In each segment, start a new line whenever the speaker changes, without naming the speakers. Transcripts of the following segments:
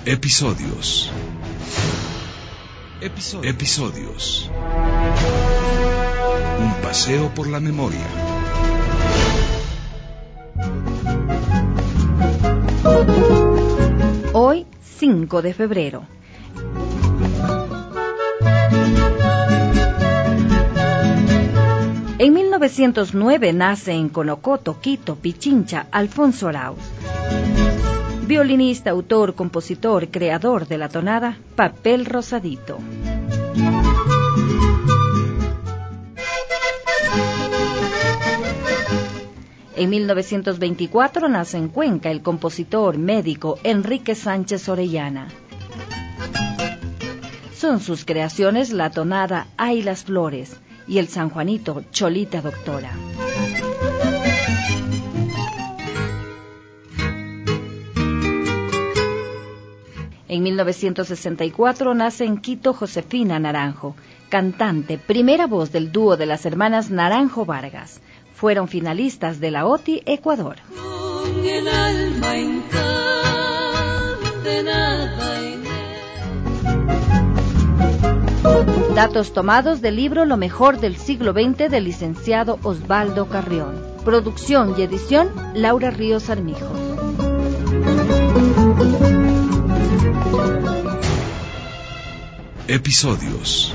Episodios. Un paseo por la memoria.
Hoy, 5 de febrero. En 1909 nace en Conocoto, Quito, Pichincha, Alfonso Arauz. Violinista, autor, compositor, creador de la tonada Papel Rosadito. En 1924 nace en Cuenca el compositor médico Enrique Sánchez Orellana. Son sus creaciones la tonada Ay las Flores y el sanjuanito Cholita Doctora. En 1964 nace en Quito Josefina Naranjo, cantante, primera voz del dúo de las hermanas Naranjo Vargas. Fueron finalistas de la OTI Ecuador.
Con el alma encadenada en él.
Datos tomados del libro Lo mejor del siglo XX del licenciado Osvaldo Carrión. Producción y edición Laura Ríos Armijo.
Episodios.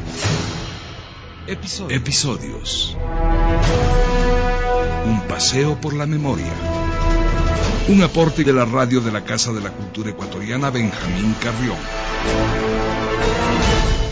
Un paseo por la memoria. Un aporte de la radio de la Casa de la Cultura Ecuatoriana Benjamín Carrión.